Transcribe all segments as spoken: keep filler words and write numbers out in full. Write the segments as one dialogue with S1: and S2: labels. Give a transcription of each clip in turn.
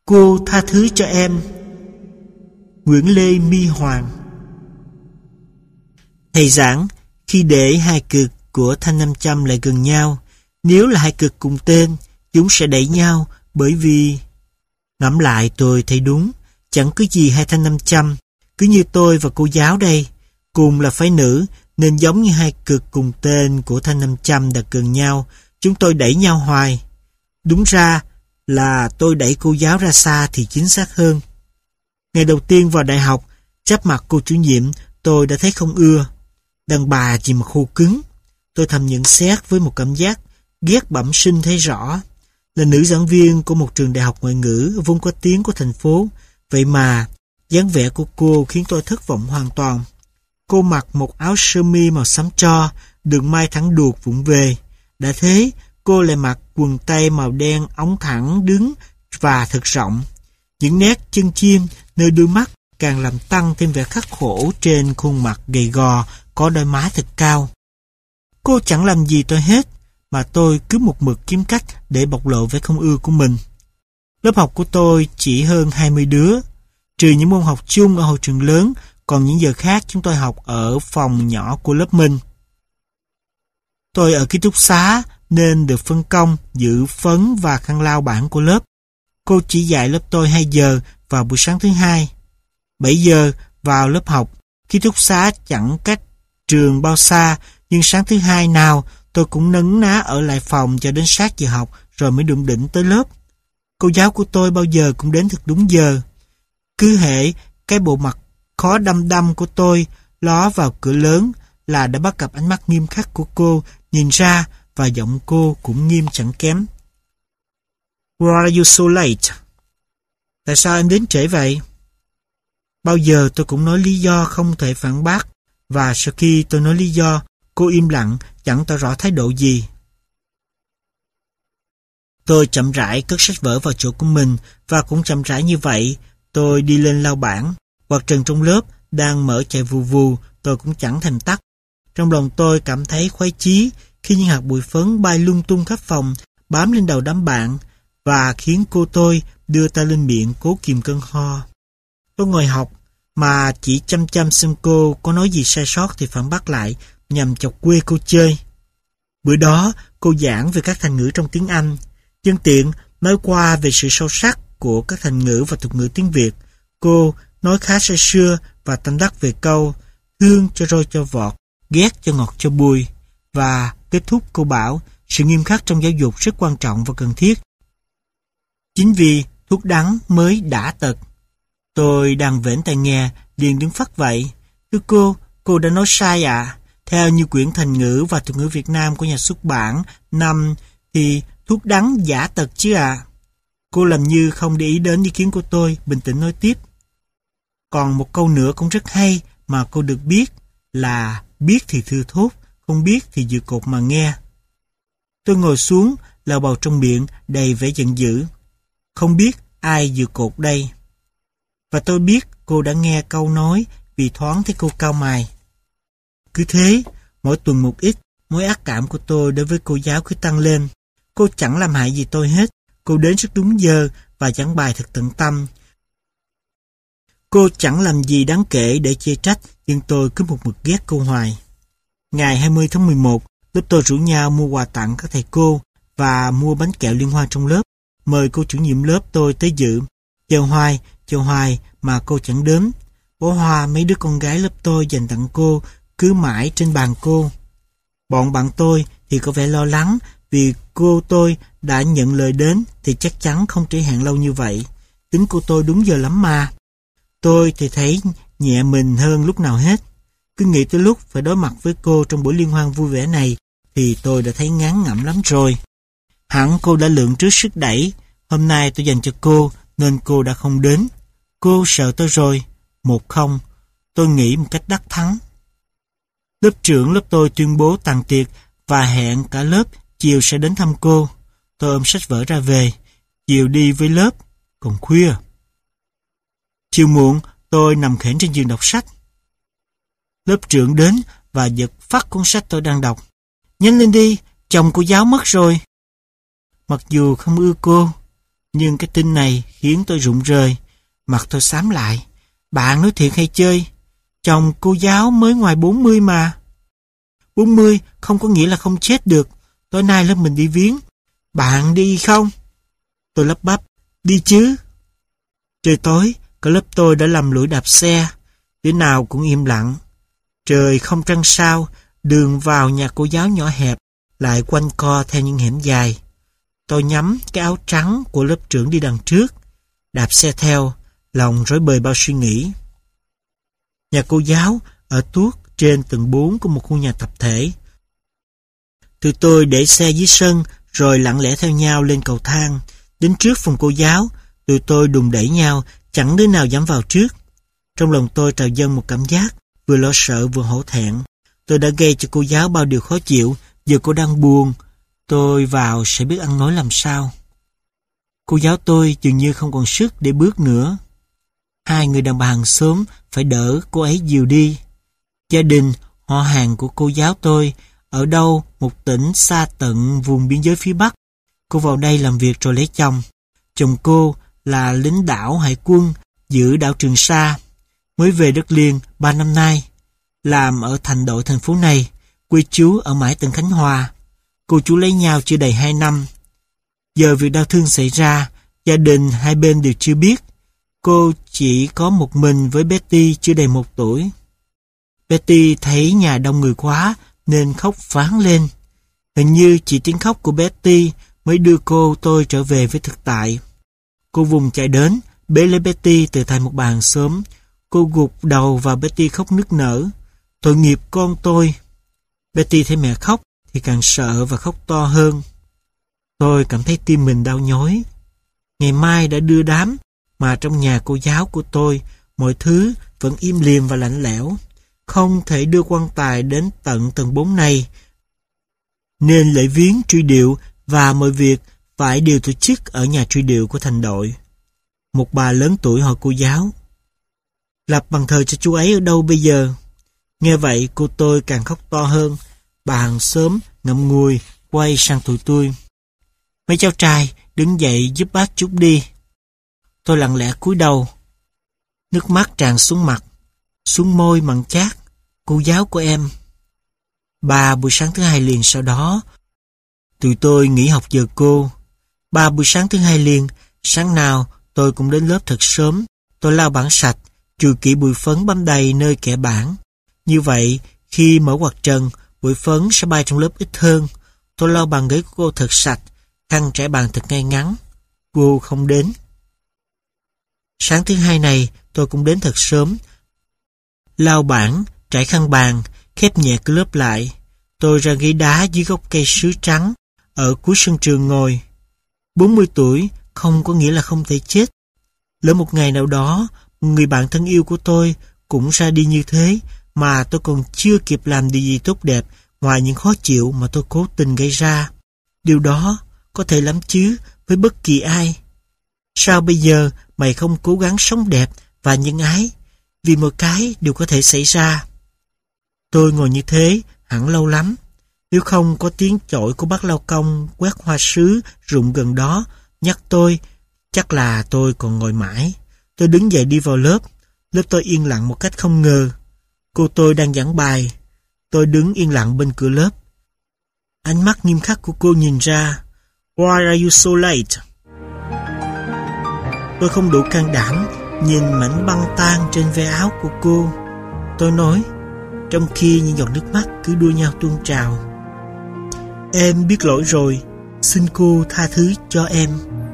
S1: Cô tha thứ cho em. Nguyễn Lê My Hoàng. Thầy giảng, khi để hai cực của thanh năm trăm lại gần nhau, nếu là hai cực cùng tên, chúng sẽ đẩy nhau, bởi vì... Ngẫm lại tôi thấy đúng, chẳng cứ gì hai thanh năm trăm, cứ như tôi và cô giáo đây, cùng là phái nữ, nên giống như hai cực cùng tên của thanh năm trăm đặt gần nhau, chúng tôi đẩy nhau hoài. Đúng ra là tôi đẩy cô giáo ra xa thì chính xác hơn. Ngày đầu tiên vào đại học, chắp mặt cô chủ nhiệm, tôi đã thấy không ưa. Đàn bà gì mà khô cứng. Tôi thầm nhận xét với một cảm giác ghét bẩm sinh thấy rõ. Là nữ giảng viên của một trường đại học ngoại ngữ vốn có tiếng của thành phố, vậy mà dáng vẻ của cô khiến tôi thất vọng hoàn toàn. Cô mặc một áo sơ mi màu xám tro, đường may thẳng đuột vụng về. Đã thế, cô lại mặc quần tây màu đen ống thẳng đứng và thật rộng. Những nét chân chim nơi đôi mắt càng làm tăng thêm vẻ khắc khổ trên khuôn mặt gầy gò có đôi má thật cao. Cô chẳng làm gì tôi hết, mà tôi cứ một mực kiếm cách để bộc lộ vẻ không ưa của mình. Lớp học của tôi chỉ hơn hai mươi đứa, trừ những môn học chung ở hội trường lớn, còn những giờ khác chúng tôi học ở phòng nhỏ của lớp mình. Tôi ở ký túc xá nên được phân công giữ phấn và khăn lau bảng của lớp. Cô chỉ dạy lớp tôi hai giờ vào buổi sáng thứ hai. bảy giờ vào lớp học, ký túc xá chẳng cách trường bao xa, nhưng sáng thứ hai nào tôi cũng nấn ná ở lại phòng cho đến sát giờ học rồi mới đụng đỉnh tới lớp. Cô giáo của tôi bao giờ cũng đến thật đúng giờ. Cứ hễ cái bộ mặt khó đăm đăm của tôi ló vào cửa lớn là đã bắt gặp ánh mắt nghiêm khắc của cô nhìn ra, và giọng cô cũng nghiêm chẳng kém. Why are you so late? Tại sao em đến trễ vậy? Bao giờ tôi cũng nói lý do không thể phản bác, và sau khi tôi nói lý do, cô im lặng, chẳng tỏ rõ thái độ gì. Tôi chậm rãi cất sách vở vào chỗ của mình, và cũng chậm rãi như vậy, tôi đi lên lau bảng. Quạt trần trong lớp đang mở chạy vù vù, tôi cũng chẳng thèm tắt. Trong lòng tôi cảm thấy khoái chí khi những hạt bụi phấn bay lung tung khắp phòng, bám lên đầu đám bạn, và khiến cô tôi đưa tay lên miệng cố kìm cơn ho. Tôi ngồi học, mà chỉ chăm chăm xem cô có nói gì sai sót thì phản bác lại, nhằm chọc quê cô chơi. Bữa đó, cô giảng về các thành ngữ trong tiếng Anh. Nhân tiện nói qua về sự sâu sắc của các thành ngữ và tục ngữ tiếng Việt. Cô nói khá say sưa và tâm đắc về câu thương cho roi cho vọt, ghét cho ngọt cho bùi. Và kết thúc cô bảo sự nghiêm khắc trong giáo dục rất quan trọng và cần thiết. Chính vì thuốc đắng mới đã tật. Tôi đang vểnh tai nghe, liền đứng phắt vậy. Thưa cô, cô đã nói sai ạ. À. Theo như quyển thành ngữ và tục ngữ Việt Nam của nhà xuất bản năm thì thuốc đắng giả tật chứ ạ. À. Cô làm như không để ý đến ý kiến của tôi, bình tĩnh nói tiếp. Còn một câu nữa cũng rất hay mà cô được biết là biết thì thưa thốt, không biết thì dự cột mà nghe. Tôi ngồi xuống, lào bầu trong miệng đầy vẻ giận dữ. Không biết ai dự cột đây. Và tôi biết cô đã nghe câu nói vì thoáng thấy cô cau mày. Cứ thế, mỗi tuần một ít, mối ác cảm của tôi đối với cô giáo cứ tăng lên. Cô chẳng làm hại gì tôi hết. Cô đến rất đúng giờ và giảng bài thật tận tâm. Cô chẳng làm gì đáng kể để chê trách, nhưng tôi cứ một mực ghét cô hoài. Ngày hai mươi tháng mười một, lớp tôi rủ nhau mua quà tặng các thầy cô và mua bánh kẹo liên hoan trong lớp. Mời cô chủ nhiệm lớp tôi tới dự. Chờ hoài, chờ hoài mà cô chẳng đến. Bó hoa mấy đứa con gái lớp tôi dành tặng cô cứ mãi trên bàn cô. Bọn bạn tôi thì có vẻ lo lắng vì cô tôi đã nhận lời đến thì chắc chắn không trễ hạn lâu như vậy. Tính cô tôi đúng giờ lắm mà. Tôi thì thấy nhẹ mình hơn lúc nào hết. Cứ nghĩ tới lúc phải đối mặt với cô trong buổi liên hoan vui vẻ này thì tôi đã thấy ngán ngẩm lắm rồi. Hẳn cô đã lượng trước sức đẩy. Hôm nay tôi dành cho cô nên cô đã không đến. Cô sợ tôi rồi. Một không. Tôi nghĩ một cách đắc thắng. Lớp trưởng lớp tôi tuyên bố tàn tiệc và hẹn cả lớp chiều sẽ đến thăm cô. Tôi ôm sách vở ra về. Chiều đi với lớp. Còn khuya. Chiều muộn tôi nằm khển trên giường đọc sách. Lớp trưởng đến và giật phắt cuốn sách tôi đang đọc. Nhanh lên đi, chồng cô giáo mất rồi. Mặc dù không ưa cô, Nhưng cái tin này khiến tôi rụng rời. Mặt tôi xám lại. Bạn nói thiệt hay chơi? Chồng cô giáo mới ngoài bốn mươi mà. bốn mươi không có nghĩa là không chết được. Tối nay lớp mình đi viếng. Bạn đi không? Tôi lắp bắp. Đi chứ. Trời tối, cả lớp tôi đã lầm lũi đạp xe. Đứa nào cũng im lặng. Trời không trăng sao, đường vào nhà cô giáo nhỏ hẹp, lại quanh co theo những hẻm dài. Tôi nhắm cái áo trắng của lớp trưởng đi đằng trước, đạp xe theo, lòng rối bời bao suy nghĩ. Nhà cô giáo ở tuốt trên tầng bốn của một khu nhà tập thể. Tụi tôi để xe dưới sân rồi lặng lẽ theo nhau lên cầu thang. Đến trước phòng cô giáo, tụi tôi đùng đẩy nhau, chẳng đứa nào dám vào trước. Trong lòng tôi trào dâng một cảm giác vừa lo sợ vừa hổ thẹn. Tôi đã gây cho cô giáo bao điều khó chịu, giờ cô đang buồn. Tôi vào sẽ biết ăn nói làm sao. Cô giáo tôi dường như không còn sức để bước nữa. Hai người đàn bà hàng xóm phải đỡ cô ấy dìu đi. Gia đình, họ hàng của cô giáo tôi ở đâu một tỉnh xa tận vùng biên giới phía Bắc. Cô vào đây làm việc rồi lấy chồng. Chồng cô là lính đảo hải quân giữ đảo Trường Sa. Mới về đất liền ba năm nay. Làm ở thành đội thành phố này. Quê chú ở mãi tỉnh Khánh Hòa. Cô chú lấy nhau chưa đầy hai năm. Giờ việc đau thương xảy ra, gia đình hai bên đều chưa biết. Cô chỉ có một mình với Betty chưa đầy một tuổi. Betty thấy nhà đông người quá nên khóc phán lên. Hình như chỉ tiếng khóc của Betty mới đưa cô tôi trở về với thực tại. Cô vùng chạy đến, bế lấy Betty từ tay một bà hàng xóm. Cô gục đầu vào Betty khóc nức nở. Tội nghiệp con tôi. Betty thấy mẹ khóc thì càng sợ và khóc to hơn. Tôi cảm thấy tim mình đau nhói. Ngày mai đã đưa đám, mà trong nhà cô giáo của tôi, mọi thứ vẫn im lìm và lạnh lẽo. Không thể đưa quan tài đến tận tầng bốn này. Nên lễ viếng truy điệu và mọi việc phải đều tổ chức ở nhà truy điệu của thành đội. Một bà lớn tuổi hỏi cô giáo, lập bàn thờ cho chú ấy ở đâu bây giờ? Nghe vậy cô tôi càng khóc to hơn. Bà hàng xóm ngậm ngùi quay sang tụi tôi. Mấy cháu trai đứng dậy giúp bác chút đi. Tôi lặng lẽ cúi đầu. Nước mắt tràn xuống mặt, xuống môi mặn chát. Cô giáo của em. Ba buổi sáng thứ hai liền sau đó, tụi tôi nghỉ học giờ cô. Ba buổi sáng thứ hai liền, sáng nào tôi cũng đến lớp thật sớm. Tôi lau bảng sạch, chùi kỹ bụi phấn bám đầy nơi kẽ bảng. Như vậy, khi mở quạt trần, bụi phấn sẽ bay trong lớp ít hơn. Tôi lau bàn ghế của cô thật sạch, khăn trải bàn thật ngay ngắn. Cô không đến. Sáng thứ hai này, tôi cũng đến thật sớm. Lau bảng, trải khăn bàn, khép nhẹ cửa lớp lại. Tôi ra ghế đá dưới gốc cây sứ trắng, ở cuối sân trường ngồi. bốn mươi tuổi không có nghĩa là không thể chết. Lỡ một ngày nào đó, người bạn thân yêu của tôi cũng ra đi như thế, mà tôi còn chưa kịp làm điều gì tốt đẹp ngoài những khó chịu mà tôi cố tình gây ra. Điều đó có thể lắm chứ với bất kỳ ai. Sao bây giờ mày không cố gắng sống đẹp và nhân ái? Vì một cái đều có thể xảy ra. Tôi ngồi như thế hẳn lâu lắm. Nếu không có tiếng chổi của bác lao công quét hoa sứ rụng gần đó nhắc tôi, chắc là tôi còn ngồi mãi. Tôi đứng dậy đi vào lớp. Lớp tôi yên lặng một cách không ngờ. Cô tôi đang giảng bài. Tôi đứng yên lặng bên cửa lớp. Ánh mắt nghiêm khắc của cô nhìn ra. Why are you so late? Tôi không đủ can đảm nhìn mảnh băng tan trên ve áo của cô. Tôi nói, trong khi những giọt nước mắt cứ đua nhau tuôn trào. Em biết lỗi rồi, xin cô tha thứ cho em.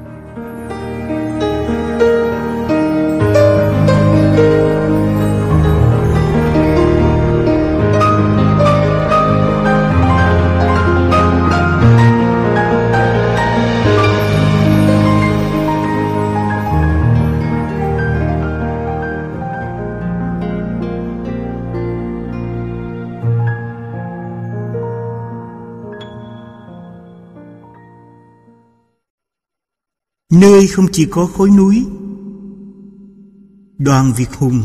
S1: Nơi không chỉ có khối núi. Đoàn Việt Hùng.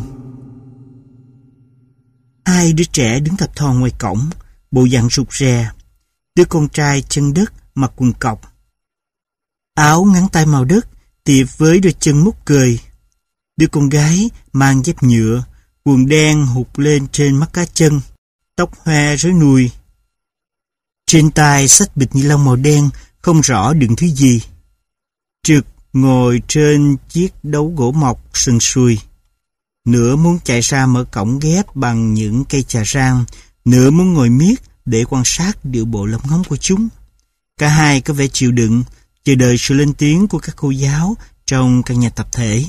S1: Hai đứa trẻ đứng thập thò ngoài cổng, bộ dạng rụt rè. Đứa con trai chân đất mặc quần cọc, áo ngắn tay màu đất, tiệp với đôi chân mút cười. Đứa con gái mang dép nhựa, quần đen hụt lên trên mắt cá chân, tóc hoe rối nùi. Trên tay xách bịch ni lông màu đen, không rõ đựng thứ gì. Trực ngồi trên chiếc đấu gỗ mọc sần sùi. Nửa muốn chạy ra mở cổng ghép bằng những cây trà rang, nửa muốn ngồi miết để quan sát điệu bộ lóng ngóng của chúng. Cả hai có vẻ chịu đựng, chờ đợi sự lên tiếng của các cô giáo trong căn nhà tập thể.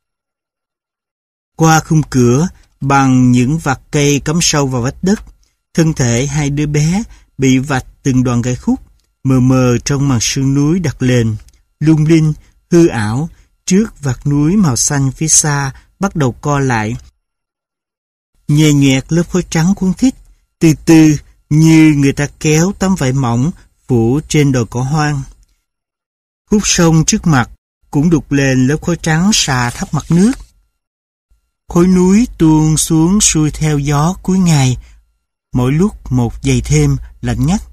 S1: Qua khung cửa, bằng những vạt cây cắm sâu vào vách đất, thân thể hai đứa bé bị vạch từng đoạn gãy khúc, mờ mờ trong màn sương núi đặt lên, lung linh, hư ảo, trước vạt núi màu xanh phía xa bắt đầu co lại. Nhè nhoẹt lớp khói trắng cuốn thít, từ từ như người ta kéo tấm vải mỏng phủ trên đồi cỏ hoang. Khúc sông trước mặt cũng đục lên lớp khói trắng xà thấp mặt nước. Khối núi tuôn xuống xuôi theo gió cuối ngày, mỗi lúc một dày thêm, lạnh ngắt.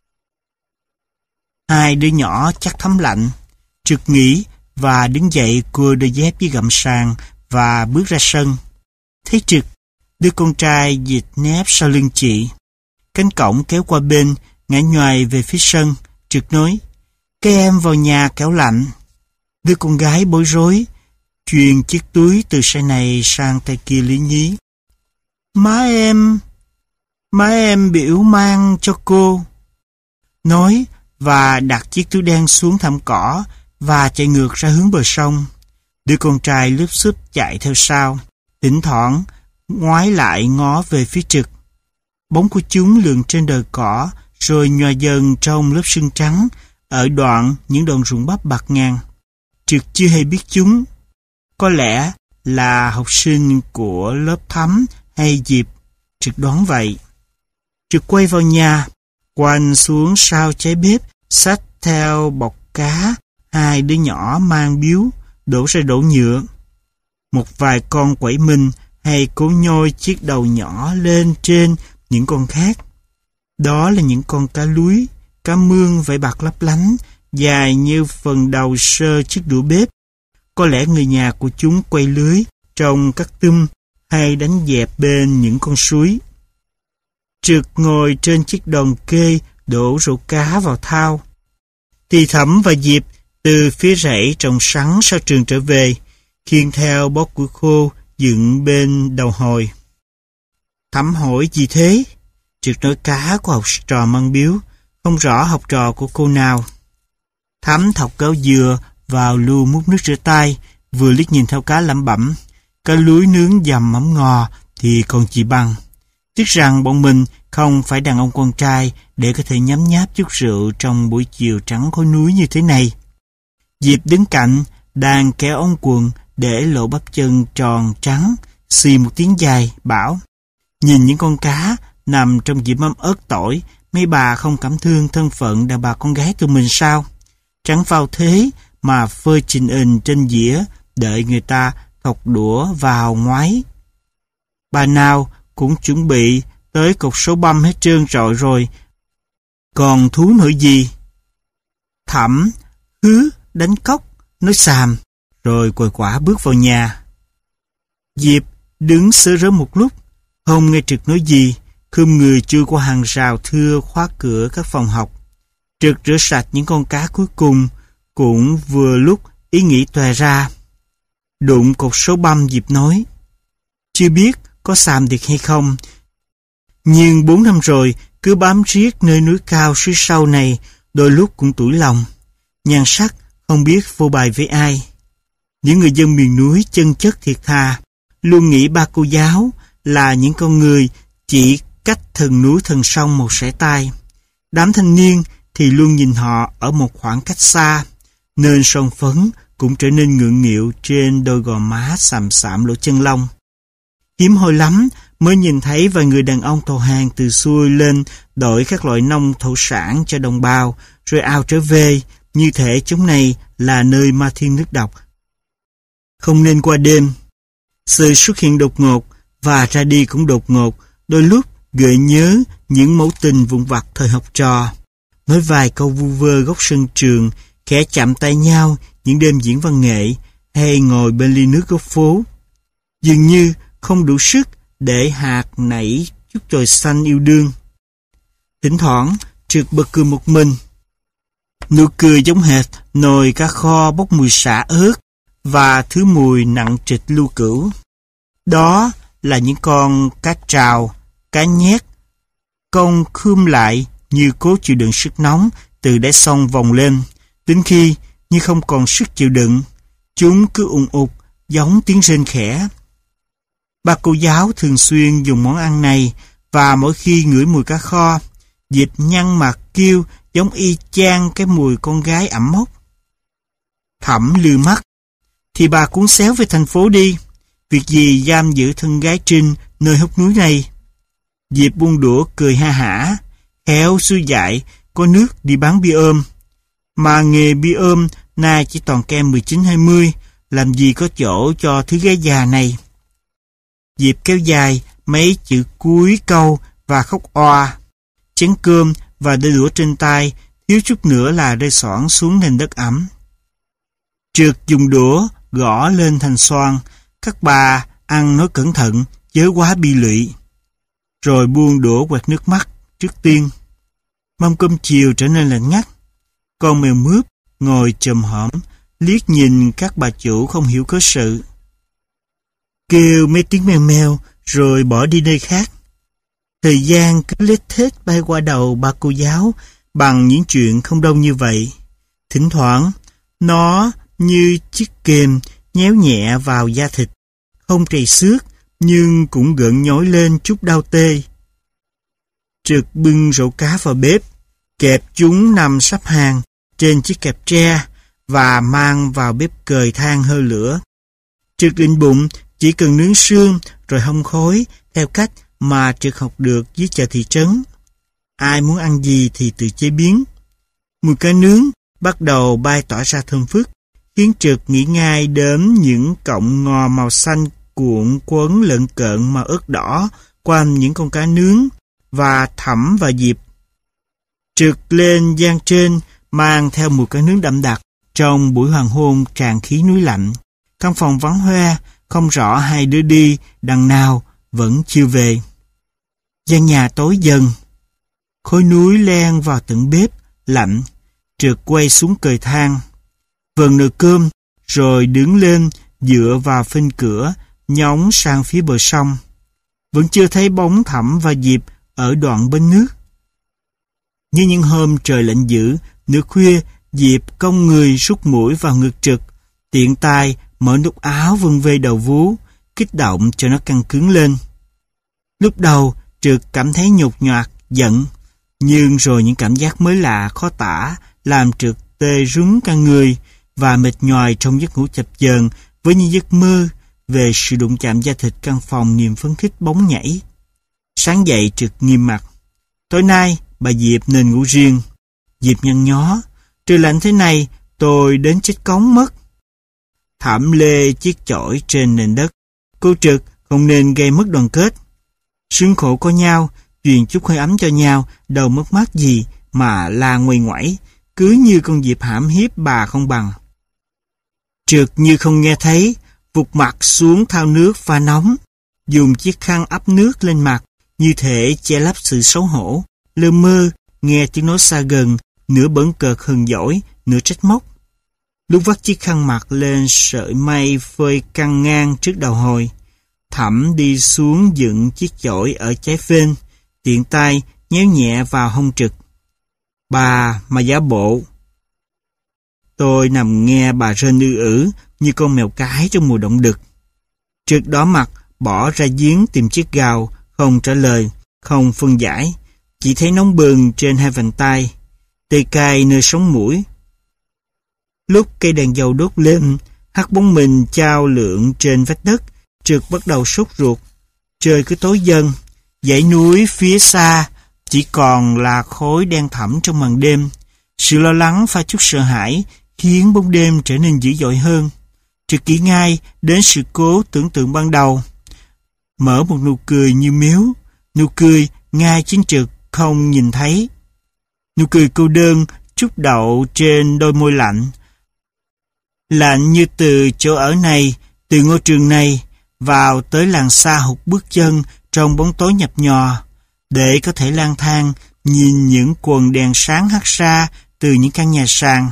S1: Hai đứa nhỏ chắc thấm lạnh, Trực nghĩ và đứng dậy cua đôi dép với gầm sàn và bước ra sân. Thấy Trực, đứa con trai dịch nép sau lưng chị. Cánh cổng kéo qua bên, ngã nhoài về phía sân. Trực nói, các em vào nhà kéo lạnh. Đứa con gái bối rối, chuyền chiếc túi từ xe này sang tay kia lý nhí. Má em, má em biểu mang cho cô. Nói và đặt chiếc túi đen xuống thảm cỏ và chạy ngược ra hướng bờ sông. Đứa con trai lướt xúp chạy theo sau, thỉnh thoảng ngoái lại ngó về phía Trực. Bóng của chúng lượn trên đồi cỏ rồi nhòa dần trong lớp sương trắng ở đoạn những đòn ruộng bắp bạt ngàn. Trực chưa hề biết chúng. Có lẽ là học sinh của lớp Thắm hay Diệp, Trực đoán vậy. Trực quay vào nhà, quanh xuống sau cháy bếp, xách theo bọc cá, hai đứa nhỏ mang biếu, đổ ra đổ nhựa. Một vài con quẩy mình hay cố nhoi chiếc đầu nhỏ lên trên những con khác. Đó là những con cá lúi, cá mương vảy bạc lấp lánh, dài như phần đầu sơ chiếc đũa bếp. Có lẽ người nhà của chúng quay lưới trong các tum hay đánh dẹp bên những con suối. Trực ngồi trên chiếc đòn kê đổ rổ cá vào thau. Thì Thẩm và Diệp từ phía rẫy trồng sắn sau trường trở về, khiêng theo bó củi khô dựng bên đầu hồi. Thẩm hỏi gì thế? Trực nói cá của học trò mang biếu, không rõ học trò của cô nào. Thẩm thọc gáo dừa vào lu múc nước rửa tay, vừa liếc nhìn theo cá lẩm bẩm. Cá lúi nướng dầm mắm ngò thì còn chị bằng. Tiếc rằng bọn mình không phải đàn ông con trai để có thể nhấm nháp chút rượu trong buổi chiều trắng khối núi như thế này. Diệp đứng cạnh, đang kéo ống quần để lộ bắp chân tròn trắng, xì một tiếng dài, bảo: nhìn những con cá nằm trong dĩa mắm ớt tỏi, mấy bà không cảm thương thân phận đàn bà con gái tụi mình sao? Trắng vào thế mà phơi trình hình trên dĩa, đợi người ta thọc đũa vào ngoái. Bà nào cũng chuẩn bị tới cột số băm hết trơn trọi rồi, còn thú nữa gì? Thẩm hứ đánh cốc, nói xàm, rồi quầy quả bước vào nhà. Diệp đứng sớ rớ một lúc, không nghe Trực nói gì, khum người chui qua hàng rào thưa khóa cửa các phòng học. Trực rửa sạch những con cá cuối cùng, cũng vừa lúc ý nghĩ tòe ra. Đụng cột số băm, Diệp nói, chưa biết có xàm được hay không, nhưng bốn năm rồi cứ bám riết nơi núi cao suối sâu này, đôi lúc cũng tủi lòng. Nhan sắc không biết phô bày với ai. Những người dân miền núi chân chất thiệt thà, luôn nghĩ ba cô giáo là những con người chỉ cách thần núi thần sông một sải tay. Đám thanh niên thì luôn nhìn họ ở một khoảng cách xa, nên son phấn cũng trở nên ngượng nghịu trên đôi gò má xàm xạm lỗ chân lông. Hiếm hoi lắm mới nhìn thấy vài người đàn ông thầu hàng từ xuôi lên đổi các loại nông thổ sản cho đồng bào, rồi ao trở về, như thể chúng này là nơi ma thiên nước độc. Không nên qua đêm. Sự xuất hiện đột ngột và ra đi cũng đột ngột, đôi lúc gợi nhớ những mẫu tình vụn vặt thời học trò. Nói vài câu vu vơ góc sân trường, khẽ chạm tay nhau, những đêm diễn văn nghệ hay ngồi bên ly nước góc phố. Dường như không đủ sức để hạt nảy chút chồi xanh yêu đương. Thỉnh thoảng Trực bật cười một mình. Nụ cười giống hệt nồi cá kho bốc mùi sả ớt và thứ mùi nặng trịch lưu cữu. Đó là những con cá trào, cá nhét, cong khum lại như cố chịu đựng sức nóng từ đáy sông vòng lên, đến khi như không còn sức chịu đựng, chúng cứ ùng ục giống tiếng rên khẽ. Bà cô giáo thường xuyên dùng món ăn này, và mỗi khi ngửi mùi cá kho, Diệp nhăn mặt kêu giống y chang cái mùi con gái ẩm mốc. Thẩm lừ mắt, thì bà cuốn xéo về thành phố đi, việc gì giam giữ thân gái Trinh nơi hốc núi này. Diệp buông đũa cười ha hả, khéo xuôi dại có nước đi bán bia ôm. Mà nghề bia ôm nay chỉ toàn kem mười chín hai mươi, làm gì có chỗ cho thứ gái già này. Diệp kéo dài mấy chữ cuối câu và khóc oa. Chén cơm và đôi đũa trên tay thiếu chút nữa là rơi xoảng xuống nền đất ẩm. Trượt dùng đũa gõ lên thành xoan. Các bà ăn nói cẩn thận, chớ quá bi lụy. Rồi buông đũa quẹt nước mắt trước tiên. Mâm cơm chiều trở nên lạnh ngắt. Con mèo mướp ngồi chồm hổm liếc nhìn các bà chủ không hiểu cớ sự, kêu mấy tiếng meo meo rồi bỏ đi nơi khác. Thời gian cứ lết thết bay qua đầu bà cô giáo bằng những chuyện không đâu như vậy. Thỉnh thoảng nó như chiếc kềm nhéo nhẹ vào da thịt, không trầy xước nhưng cũng gợn nhói lên chút đau tê. Trực bưng rổ cá vào bếp, kẹp chúng nằm sắp hàng trên chiếc kẹp tre và mang vào bếp cời than hơi lửa. Trực định bụng chỉ cần nướng xương rồi hong khói theo cách mà Trực học được dưới chợ thị trấn. Ai muốn ăn gì thì tự chế biến. Mùi cá nướng bắt đầu bay tỏa ra thơm phức, khiến Trực nghĩ ngay đến những cọng ngò màu xanh cuộn quấn lợn cợn màu ớt đỏ quanh những con cá nướng, và Thẩm và Diệp. Trực lên gian trên mang theo mùi cá nướng đậm đặc trong buổi hoàng hôn tràn khí núi lạnh. Căn phòng vắng hoe, không rõ hai đứa đi đằng nào vẫn chưa về. Gian nhà tối dần, khói núi len vào tận bếp lạnh. Trực quay xuống cời than, vần nồi cơm rồi đứng lên dựa vào phên cửa nhóng sang phía bờ sông. Vẫn chưa thấy bóng Thẩm và Diệp ở đoạn bên nước. Như những hôm trời lạnh dữ, nửa khuya, Diệp cong người rút mũi vào ngực Trực, tiện tay mở nút áo vân vê đầu vú, kích động cho nó căng cứng lên. Lúc đầu Trực cảm thấy nhột nhoạc, giận, nhưng rồi những cảm giác mới lạ khó tả làm Trực tê rúng cả người và mệt nhoài trong giấc ngủ chập chờn với những giấc mơ về sự đụng chạm da thịt căn phòng niềm phấn khích bóng nhảy. Sáng dậy Trực nghiêm mặt. Tối nay bà Diệp nên ngủ riêng. Diệp nhăn nhó. Trời lạnh thế này tôi đến chết cống mất. Thẩm lê chiếc chổi trên nền đất. Cô Trực không nên gây mất đoàn kết. Sướng khổ có nhau, truyền chút hơi ấm cho nhau, đâu mất mát gì mà la nguây ngoẩy, cứ như con Diệp hãm hiếp bà không bằng. Trực như không nghe thấy, vụt mặt xuống thao nước pha nóng, dùng chiếc khăn ắp nước lên mặt, như thể che lấp sự xấu hổ. Lơ mơ nghe tiếng nói xa gần, nửa bỡn cợt hờn dỗi, nửa trách móc. Lúc vắt chiếc khăn mặt lên sợi mây phơi căng ngang trước đầu hồi, Thẩm đi xuống dựng chiếc chổi ở trái phên, tiện tay nhéo nhẹ vào hông Trực. Bà mà giả bộ. Tôi nằm nghe bà rên ư ử như con mèo cái trong mùa động đực. Trực đỏ mặt bỏ ra giếng tìm chiếc gào, không trả lời, không phân giải, chỉ thấy nóng bừng trên hai vành tay, tê cay nơi sống mũi. Lúc cây đèn dầu đốt lên, hắt bóng mình chao lượn trên vách đất, Trực bắt đầu sốt ruột. Trời cứ tối dần, dãy núi phía xa chỉ còn là khối đen thẳm trong màn đêm. Sự lo lắng pha chút sợ hãi khiến bóng đêm trở nên dữ dội hơn. Trực nghĩ ngay đến sự cố tưởng tượng ban đầu. Mở một nụ cười như miếu, nụ cười ngay chính Trực không nhìn thấy. Nụ cười cô đơn trút đậu trên đôi môi lạnh. lạnh như từ chỗ ở này, từ ngôi trường này, vào tới làng xa hụt bước chân trong bóng tối nhập nhò, để có thể lang thang nhìn những quần đèn sáng hắt ra từ những căn nhà sàn.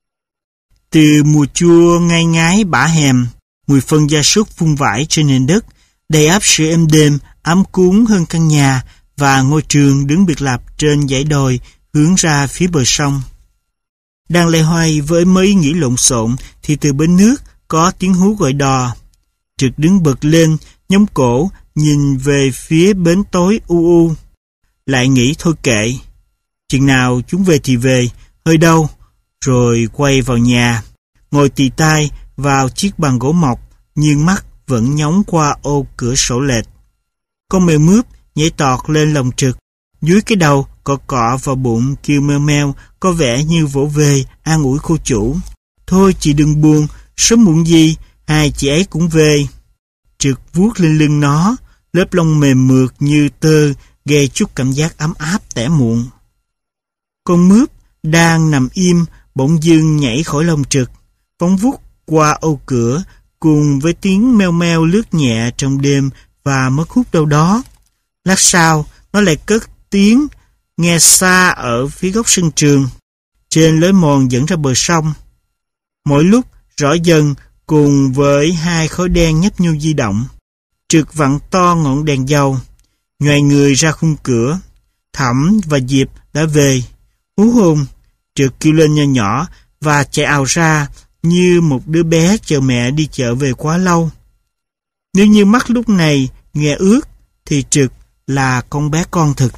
S1: Từ mùa chua ngai ngái bã hèm, mùi phân gia súc vung vãi trên nền đất, đầy ắp sự êm đềm, ấm cúng hơn căn nhà và ngôi trường đứng biệt lập trên dãy đồi hướng ra phía bờ sông. Đang loay hoay với mấy ý nghĩ lộn xộn thì từ bên nước có tiếng hú gọi đò. Trực đứng bật lên, nhóm cổ, nhìn về phía bến tối u u. Lại nghĩ thôi kệ, chừng nào chúng về thì về, hơi đâu, rồi quay vào nhà, ngồi tì tai vào chiếc bàn gỗ mộc, nhưng mắt vẫn nhóng qua ô cửa sổ lệch. Con mèo mướp nhảy tọt lên lòng Trực, dưới cái đầu cọ cọ vào bụng kêu meo meo, có vẻ như vỗ về an ủi cô chủ. Thôi chị đừng buồn, sớm muộn gì hai chị ấy cũng về. Trực vuốt lên lưng nó, lớp lông mềm mượt như tơ gây chút cảm giác ấm áp tẻ muộn. Con mướp đang nằm im bỗng dưng nhảy khỏi lông Trực, phóng vút qua ô cửa cùng với tiếng meo meo lướt nhẹ trong đêm và mất hút đâu đó. Lát sau nó lại cất tiếng nghe xa ở phía góc sân trường, trên lối mòn dẫn ra bờ sông. Mỗi lúc rõ dần cùng với hai khói đen nhấp nhô di động. Trực vặn to ngọn đèn dầu, nhoài người ra khung cửa. Thẩm và Diệp đã về. Hú hồn, Trực kêu lên nho nhỏ và chạy ào ra như một đứa bé chờ mẹ đi chợ về quá lâu. Nếu như mắt lúc này nghe ướt thì Trực là con bé con thực.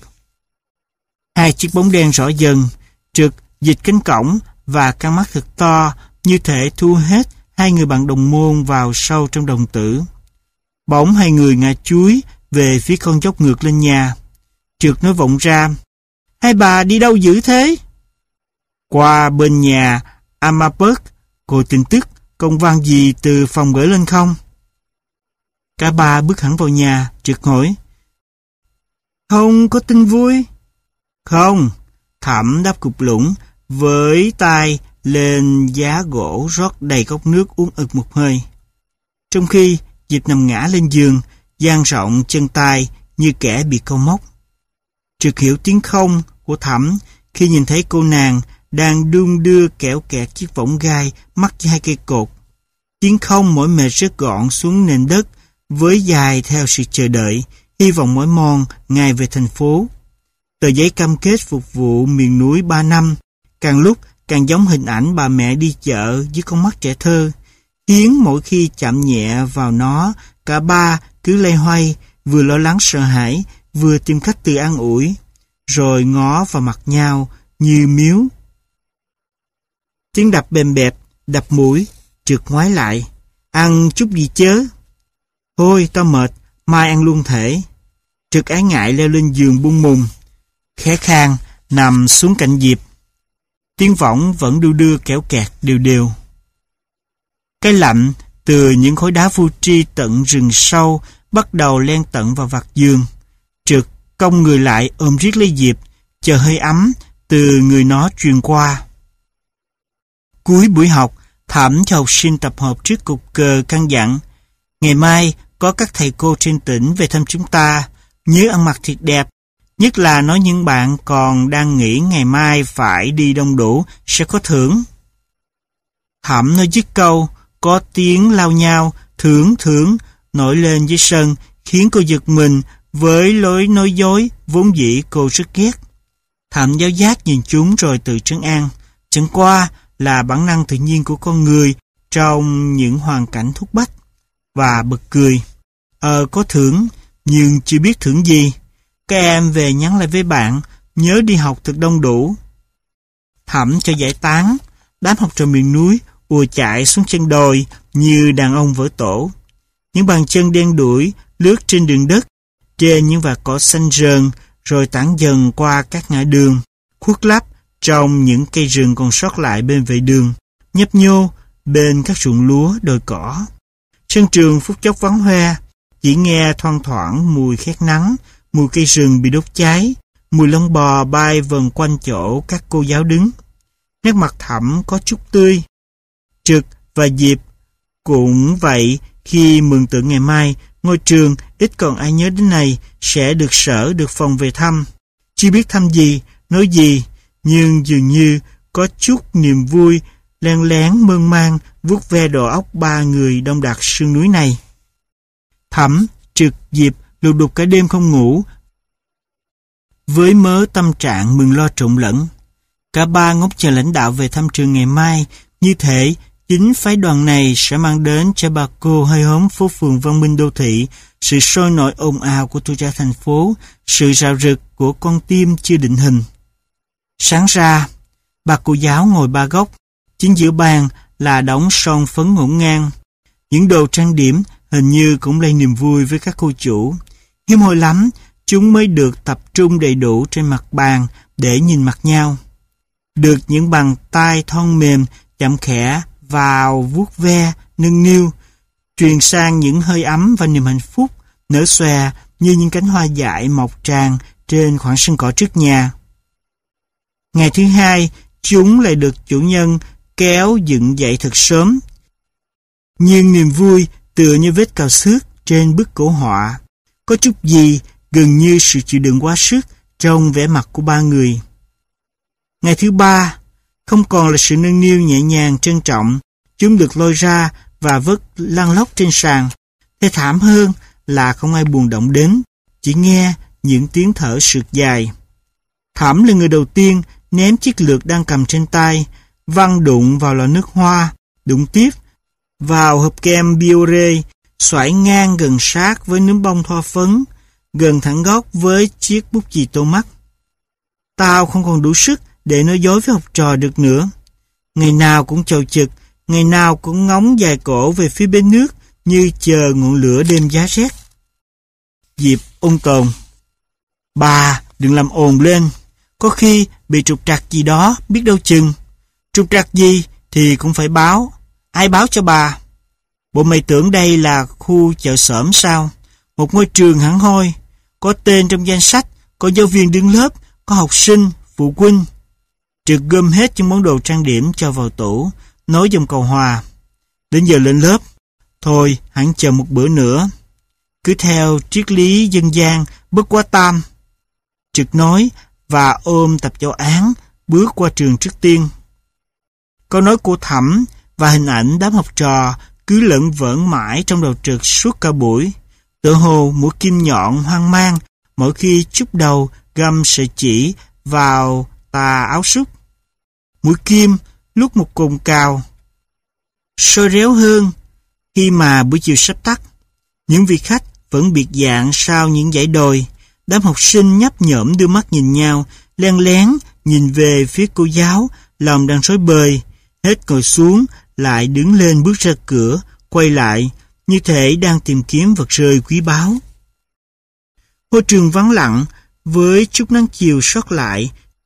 S1: Hai chiếc bóng đen rõ dần, Trực dịch cánh cổng và căn mắt thật to như thể thu hết hai người bạn đồng môn vào sâu trong đồng tử. Bỗng hai người ngã chúi về phía con dốc ngược lên nhà. Trực nói vọng ra, hai bà đi đâu dữ thế? Qua bên nhà Amapert, cô tin tức công văn gì từ phòng gửi lên không? Cả ba bước hẳn vào nhà. Trực hỏi, không có tin vui? Không. Thẩm đáp cục lũng, với tay lên giá gỗ rót đầy cốc nước uống ực một hơi. Trong khi Diệp nằm ngã lên giường, dang rộng chân tay như kẻ bị câu móc. Trực hiểu tiếng không của Thẩm khi nhìn thấy cô nàng đang đung đưa kẽo kẹt chiếc võng gai mắc với hai cây cột. Tiếng không mỏi mệt rất gọn xuống nền đất với dài theo sự chờ đợi, hy vọng mỏi mòn ngày về thành phố. Tờ giấy cam kết phục vụ miền núi ba năm, càng lúc càng giống hình ảnh bà mẹ đi chợ với con mắt trẻ thơ, khiến mỗi khi chạm nhẹ vào nó, cả ba cứ loay hoay, vừa lo lắng sợ hãi, vừa tìm cách tự an ủi, rồi ngó vào mặt nhau như miếu. Tiếng đập bèm bẹp, đập mũi. Trực ngoái lại, ăn chút gì chớ? Thôi tao mệt, mai ăn luôn thể. Trực ái ngại leo lên giường buông mùng, khẽ khàng nằm xuống cạnh Diệp. Tiếng võng vẫn đu đưa kéo kẹt đều đều. Cái lạnh từ những khối đá vô tri tận rừng sâu bắt đầu len tận vào vạt giường. Trực cong người lại ôm riết lấy Diệp, chờ hơi ấm từ người nó truyền qua. Cuối buổi học, Thẩm cho học sinh tập hợp trước cột cờ căn dặn, ngày mai có các thầy cô trên tỉnh về thăm chúng ta, nhớ ăn mặc thiệt đẹp, nhất là nói những bạn còn đang nghĩ ngày mai phải đi đông đủ sẽ có thưởng. Thẩm nói dứt câu, có tiếng lao nhau, thưởng thưởng nổi lên dưới sân, khiến cô giật mình với lối nói dối vốn dĩ cô rất ghét. Thẩm giáo giác nhìn chúng rồi tự trấn an, chẳng qua là bản năng tự nhiên của con người trong những hoàn cảnh thúc bách, và bật cười. Ờ có thưởng, nhưng chưa biết thưởng gì. Các em về nhắn lại với bạn, nhớ đi học thật đông đủ. Thẩm cho giải tán, đám học trò miền núi ùa chạy xuống chân đồi như đàn ông vỡ tổ. Những bàn chân đen đuổi lướt trên đường đất, trên những vạt cỏ xanh rờn, rồi tản dần qua các ngã đường, khuất lấp trong những cây rừng còn sót lại bên vệ đường, nhấp nhô bên các ruộng lúa đồi cỏ. Sân trường phút chốc vắng hoe, chỉ nghe thoang thoảng mùi khét nắng, mùi cây rừng bị đốt cháy, mùi lông bò bay vần quanh chỗ các cô giáo đứng. Nét mặt Thẩm có chút tươi. Trực và Diệp cũng vậy. Khi mường tượng ngày mai, ngôi trường ít còn ai nhớ đến này sẽ được sở, được phòng về thăm. Chưa biết thăm gì, nói gì, nhưng dường như có chút niềm vui len lén mơn man vuốt ve đầu óc ba người đông đặc sườn núi này. Thẩm, Trực, Diệp lục đục cả đêm không ngủ, với mớ tâm trạng mừng lo trộn lẫn. Cả ba ngóng chờ lãnh đạo về thăm trường ngày mai, như thể chính phái đoàn này sẽ mang đến cho bà cô hơi hóm phố phường văn minh đô thị, sự sôi nổi ồn ào của tuổi trẻ thành phố, sự rạo rực của con tim chưa định hình. Sáng ra, bà cô giáo ngồi ba góc, chính giữa bàn là đống son phấn ngổn ngang. Những đồ trang điểm hình như cũng lấy niềm vui với các cô chủ. Hiếm hoi lắm, chúng mới được tập trung đầy đủ trên mặt bàn để nhìn mặt nhau. Được những bàn tay thon mềm chạm khẽ vào vuốt ve, nâng niu, truyền sang những hơi ấm và niềm hạnh phúc nở xòe như những cánh hoa dại mọc tràn trên khoảng sân cỏ trước nhà. Ngày thứ hai, chúng lại được chủ nhân kéo dựng dậy thật sớm. Nhưng niềm vui tựa như vết cào xước trên bức cổ họa. Có chút gì gần như sự chịu đựng quá sức trong vẻ mặt của ba người. Ngày thứ ba, không còn là sự nâng niu nhẹ nhàng trân trọng. Chúng được lôi ra và vứt lăn lóc trên sàn. Thê thảm hơn là không ai buồn động đến, chỉ nghe những tiếng thở sượt dài. Thẩm là người đầu tiên ném chiếc lược đang cầm trên tay, văng đụng vào lọ nước hoa, đụng tiếp vào hộp kem Biore, xoải ngang gần sát với nấm bông thoa phấn, gần thẳng góc với chiếc bút chì tô mắt. Tao không còn đủ sức để nói dối với học trò được nữa. Ngày nào cũng chầu chực, ngày nào cũng ngóng dài cổ về phía bên nước như chờ ngọn lửa đêm giá rét. Diệp ôn tồn: Bà đừng làm ồn lên, có khi bị trục trặc gì đó biết đâu chừng. Trục trặc gì thì cũng phải báo. Ai báo cho bà? Bộ mày tưởng đây là khu chợ xởm sao? Một ngôi trường hẳn hoi, có tên trong danh sách, có giáo viên đứng lớp, có học sinh, phụ huynh. Trực gom hết những món đồ trang điểm cho vào tủ, nói dòng cầu hòa: Đến giờ lên lớp, thôi hẳn chờ một bữa nữa. Cứ theo triết lý dân gian bất quá tam. Trực nói và ôm tập giáo án bước qua trường trước tiên. Câu nói của Thẩm và hình ảnh đám học trò cứ lẫn vởn mãi trong đầu Trực suốt cả buổi. Tự hồ mũi kim nhọn hoang mang mỗi khi chúc đầu găm sợi chỉ vào tà áo súc. Mũi kim lúc một cồn cào, sôi réo hơn khi mà buổi chiều sắp tắt. Những vị khách vẫn biệt dạng sau những dãy đồi. Đám học sinh nhấp nhổm đưa mắt nhìn nhau, len lén nhìn về phía cô giáo, lòng đang rối bời. Hết ngồi xuống, lại đứng lên bước ra cửa, quay lại, như thể đang tìm kiếm vật rơi quý báu. Ngôi trường vắng lặng, với chút nắng chiều sót lại.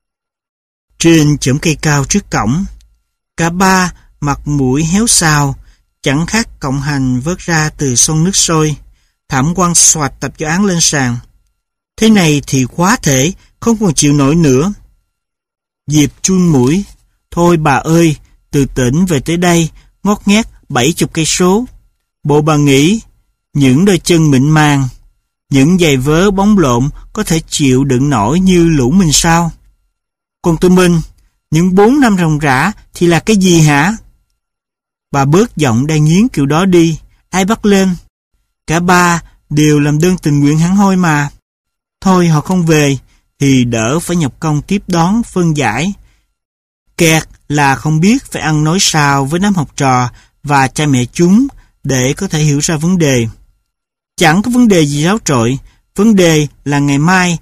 S1: Trên chõm cây cao trước cổng, cả ba mặt mũi héo xào, chẳng khác cọng hành vớt ra từ sông nước sôi. Thẩm quăng xoạch tập giáo án lên sàn. Thế này thì quá thể, không còn chịu nổi nữa. Diệp chun mũi: Thôi bà ơi, từ tỉnh về tới đây, ngót nghét bảy chục cây số. Bộ bà nghĩ, những đôi chân mịn màng, những giày vớ bóng lộn có thể chịu đựng nổi như lũ mình sao? Còn tụi mình, những bốn năm ròng rã thì là cái gì hả? Bà bớt giọng đang nghiến kiểu đó đi, ai bắt lên? Cả ba đều làm đơn tình nguyện hẳn hoi mà. Thôi họ không về thì đỡ phải nhọc công tiếp đón phân giải. Kẹt là không biết phải ăn nói sao với đám học trò và cha mẹ chúng để có thể hiểu ra vấn đề. Chẳng có vấn đề gì ráo trội, vấn đề là ngày mai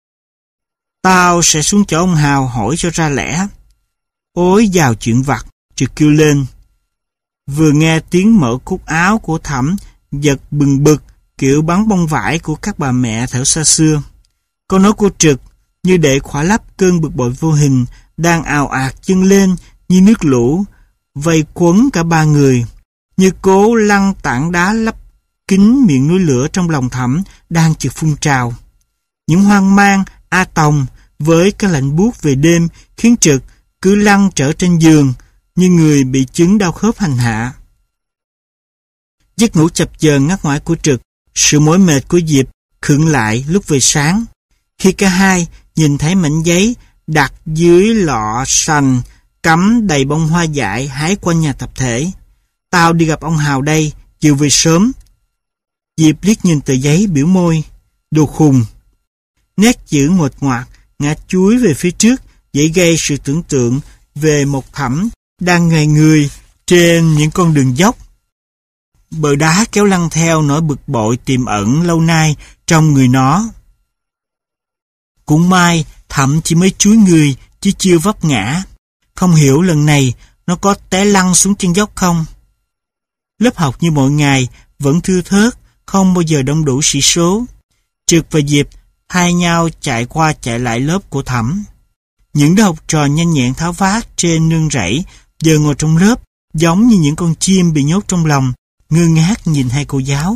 S1: tao sẽ xuống chỗ ông Hào hỏi cho ra lẽ. Ôi vào chuyện vặt, Trực kêu lên. Vừa nghe tiếng mở cúc áo của Thẩm giật bừng bực kiểu bắn bông vải của các bà mẹ thở xa xưa. Câu nói của Trực như để khỏa lấp cơn bực bội vô hình đang ào ạt dâng lên như nước lũ, vây quấn cả ba người, như cố lăn tảng đá lấp kín miệng núi lửa trong lòng Thẩm đang chực phun trào. Những hoang mang, a tòng với cái lạnh buốt về đêm khiến Trực cứ lăn trở trên giường, như người bị chứng đau khớp hành hạ. Giấc ngủ chập chờn ngắt ngoải của Trực, sự mỏi mệt của Diệp khựng lại lúc về sáng. Khi cả hai nhìn thấy mảnh giấy đặt dưới lọ sành cắm đầy bông hoa dại hái quanh nhà tập thể. Tao đi gặp ông Hào đây, chiều về sớm. Diệp liếc nhìn tờ giấy biểu môi. Đồ khùng. Nét chữ nguệch ngoạc ngã chuối về phía trước, dễ gây sự tưởng tượng về một Thẩm đang ngày người trên những con đường dốc. Bờ đá kéo lăn theo nỗi bực bội tiềm ẩn lâu nay trong người nó. Cũng may Thẩm chỉ mới chúi người chứ chưa vấp ngã. Không hiểu lần này nó có té lăn xuống chân dốc không. Lớp học như mọi ngày vẫn thưa thớt, không bao giờ đông đủ sĩ số. Trực và Diệp thay nhau chạy qua chạy lại lớp của Thẩm. Những đứa học trò nhanh nhẹn tháo vát trên nương rẫy giờ ngồi trong lớp giống như những con chim bị nhốt trong lòng, ngơ ngác nhìn hai cô giáo.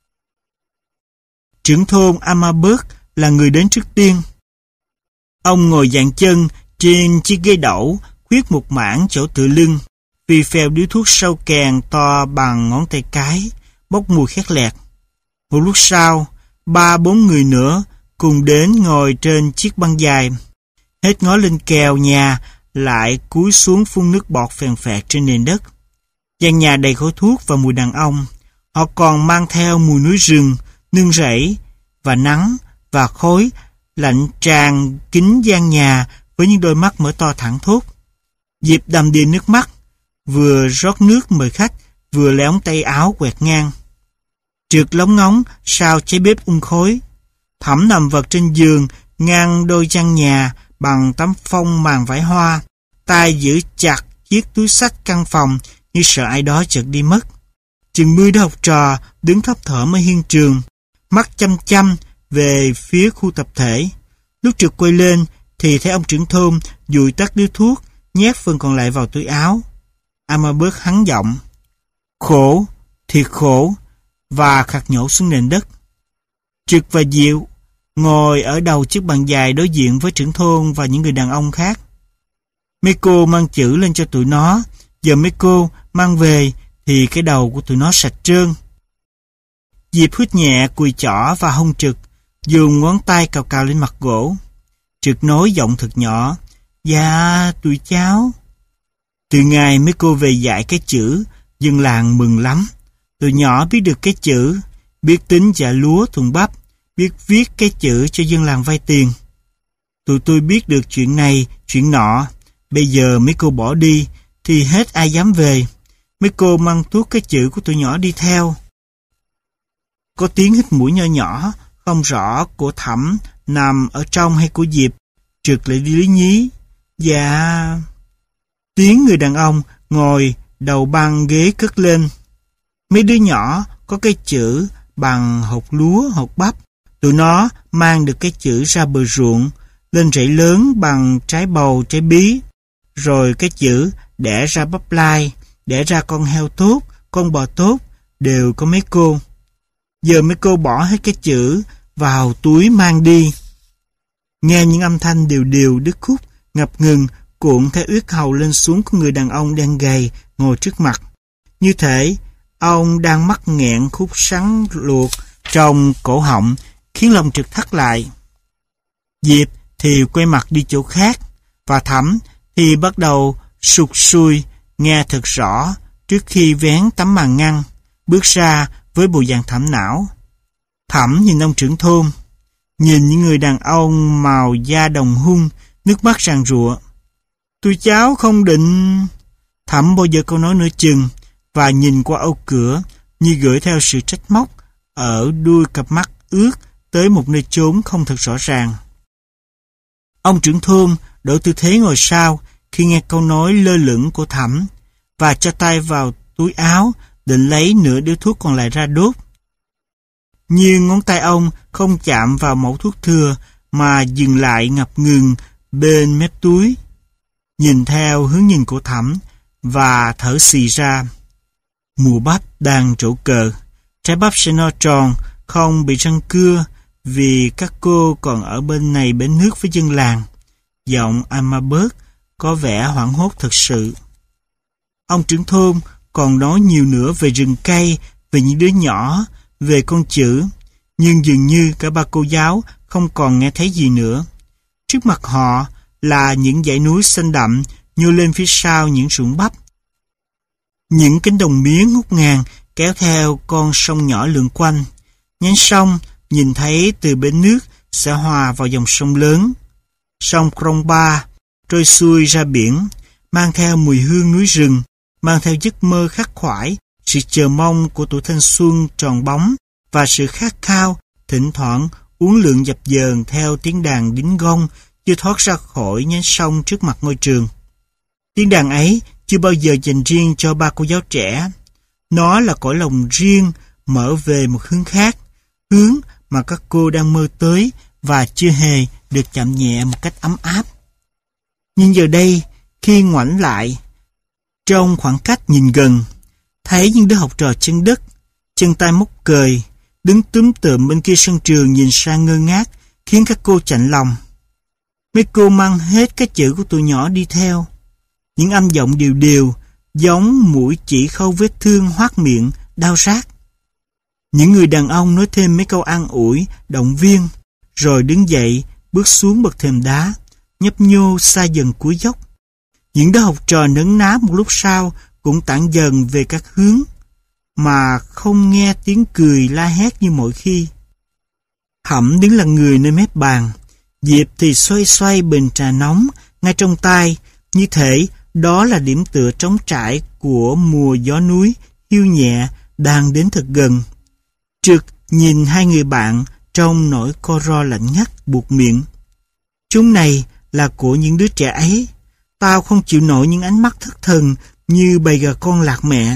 S1: Trưởng thôn Amaberg là người đến trước tiên. Ông ngồi dạn chân trên chiếc ghế đẩu, khuyết một mảng chỗ tựa lưng, vì phèo điếu thuốc sâu kèn to bằng ngón tay cái, bốc mùi khét lẹt. Một lúc sau, ba bốn người nữa cùng đến ngồi trên chiếc băng dài. Hết ngó lên kèo nhà, lại cúi xuống phun nước bọt phèn phẹt trên nền đất. Gian nhà đầy khói thuốc và mùi đàn ông. Họ còn mang theo mùi núi rừng, nương rẫy và nắng và khói lạnh tràn kín gian nhà với những đôi mắt mở to thẳng thốt. Diệp đầm đìa nước mắt, vừa rót nước mời khách, vừa lấy ống tay áo quẹt ngang. Trượt lóng ngóng sau cháy bếp ung khói. Thẩm nằm vật trên giường, ngang đôi chăn nhà bằng tấm phông màn vải hoa, tay giữ chặt chiếc túi xách căn phòng như sợ ai đó chợt đi mất. Chừng mươi đứa học trò đứng thấp thỏm ở hiên trường, mắt chăm chăm về phía khu tập thể. Lúc Trực quay lên thì thấy ông trưởng thôn dụi tắt điếu thuốc, nhét phần còn lại vào túi áo. Amaberg hắn giọng, khổ, thiệt khổ, và khạc nhổ xuống nền đất. Trực và Diệu ngồi ở đầu chiếc bàn dài đối diện với trưởng thôn và những người đàn ông khác. Mấy cô mang chữ lên cho tụi nó, giờ mấy cô mang về thì cái đầu của tụi nó sạch trơn. Diệp hít nhẹ cùi chỏ và hông Trực, dùng ngón tay cào cào lên mặt gỗ. Trực nói giọng thật nhỏ, dạ tụi cháu. Từ ngày mấy cô về dạy cái chữ, dân làng mừng lắm. Tụi nhỏ biết được cái chữ, biết tính trả lúa thùng bắp, biết viết cái chữ cho dân làng vay tiền. Tụi tôi biết được chuyện này, chuyện nọ. Bây giờ mấy cô bỏ đi thì hết ai dám về. Mấy cô mang tuốt cái chữ của tụi nhỏ đi theo. Có tiếng hít mũi nho nhỏ, không rõ của Thẩm nằm ở trong hay của Diệp. Trực lại đi lý nhí. Dạ... Tiếng người đàn ông ngồi đầu băng ghế cất lên. Mấy đứa nhỏ có cái chữ bằng hột lúa, hột bắp. Tụi nó mang được cái chữ ra bờ ruộng, lên rẫy lớn bằng trái bầu, trái bí. Rồi cái chữ đẻ ra bắp lai, đẻ ra con heo tốt, con bò tốt, đều có mấy cô. Giờ mấy cô bỏ hết cái chữ vào túi mang đi. Nghe những âm thanh đều đều đứt khúc, ngập ngừng, cuộn theo yết hầu lên xuống của người đàn ông đen gầy ngồi trước mặt. Như thể ông đang mắc nghẹn khúc sắn luộc trong cổ họng, khiến lòng Trực thắt lại. Diệp thì quay mặt đi chỗ khác, và Thẩm thì bắt đầu sụt sùi nghe thật rõ trước khi vén tấm màn ngăn, bước ra với bộ dạng thảm não. Thẩm nhìn ông trưởng thôn, nhìn những người đàn ông màu da đồng hung, nước mắt ràn rụa. Tụi cháu không định... Thẩm bao giờ câu nói nửa chừng, và nhìn qua ô cửa như gửi theo sự trách móc ở đuôi cặp mắt ướt tới một nơi chốn không thật rõ ràng. Ông trưởng thôn đổi tư thế ngồi sau khi nghe câu nói lơ lửng của Thẩm, và cho tay vào túi áo định lấy nửa điếu thuốc còn lại ra đốt. Nhưng ngón tay ông không chạm vào mẩu thuốc thừa mà dừng lại ngập ngừng bên mép túi, nhìn theo hướng nhìn của Thẩm và thở xì ra. Mùa bắp đang trổ cờ, trái bắp sẽ no tròn, không bị răng cưa, vì các cô còn ở bên này bến nước với dân làng. Giọng Amaberg có vẻ hoảng hốt thật sự. Ông trưởng thôn còn nói nhiều nữa về rừng cây, về những đứa nhỏ, về con chữ. Nhưng dường như cả ba cô giáo không còn nghe thấy gì nữa. Trước mặt họ là những dãy núi xanh đậm nhô lên phía sau những ruộng bắp. Những cánh đồng mía ngút ngàn kéo theo con sông nhỏ lượn quanh. Nhánh sông nhìn thấy từ bến nước sẽ hòa vào dòng sông lớn. Sông Krongpa trôi xuôi ra biển, mang theo mùi hương núi rừng, mang theo giấc mơ khắc khoải, sự chờ mong của tuổi thanh xuân tròn bóng và sự khát khao thỉnh thoảng uốn lượn dập dờn theo tiếng đàn đính gông chưa thoát ra khỏi nhánh sông trước mặt ngôi trường. Tiếng đàn ấy chưa bao giờ dành riêng cho ba cô giáo trẻ. Nó là cõi lòng riêng mở về một hướng khác, hướng mà các cô đang mơ tới và chưa hề được chạm nhẹ một cách ấm áp. Nhưng giờ đây, khi ngoảnh lại, trong khoảng cách nhìn gần, thấy những đứa học trò chân đất, chân tay móc cời, đứng túm tụm bên kia sân trường nhìn sang ngơ ngác, khiến các cô chạnh lòng. Mấy cô mang hết cái chữ của tụi nhỏ đi theo. Những âm giọng đều đều, giống mũi chỉ khâu vết thương hoắt miệng, đau rát. Những người đàn ông nói thêm mấy câu an ủi, động viên, rồi đứng dậy, bước xuống bậc thềm đá, nhấp nhô xa dần cuối dốc. Những đứa học trò nấn ná một lúc sau cũng tản dần về các hướng, mà không nghe tiếng cười la hét như mọi khi. Hẩm đứng là người nơi mép bàn, Diệp thì xoay xoay bình trà nóng ngay trong tay, như thể đó là điểm tựa trống trải của mùa gió núi hiu nhẹ đang đến thật gần. Trực nhìn hai người bạn trong nỗi co ro lạnh ngắt buộc miệng. Chúng này là của những đứa trẻ ấy. Tao không chịu nổi những ánh mắt thất thần như bầy gà con lạc mẹ.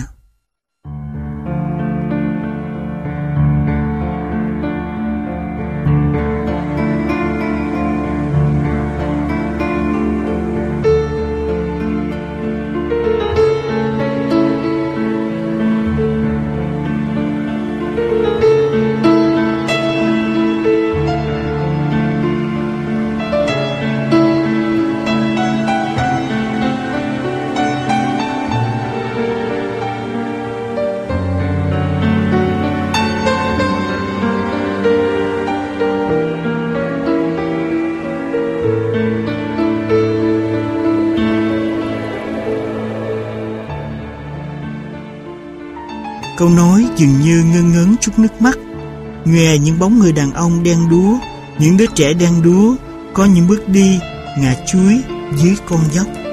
S1: Câu nói dường như ngân ngấn chút nước mắt. Nghe những bóng người đàn ông đen đúa, những đứa trẻ đen đúa, có những bước đi ngả chuối dưới con dốc.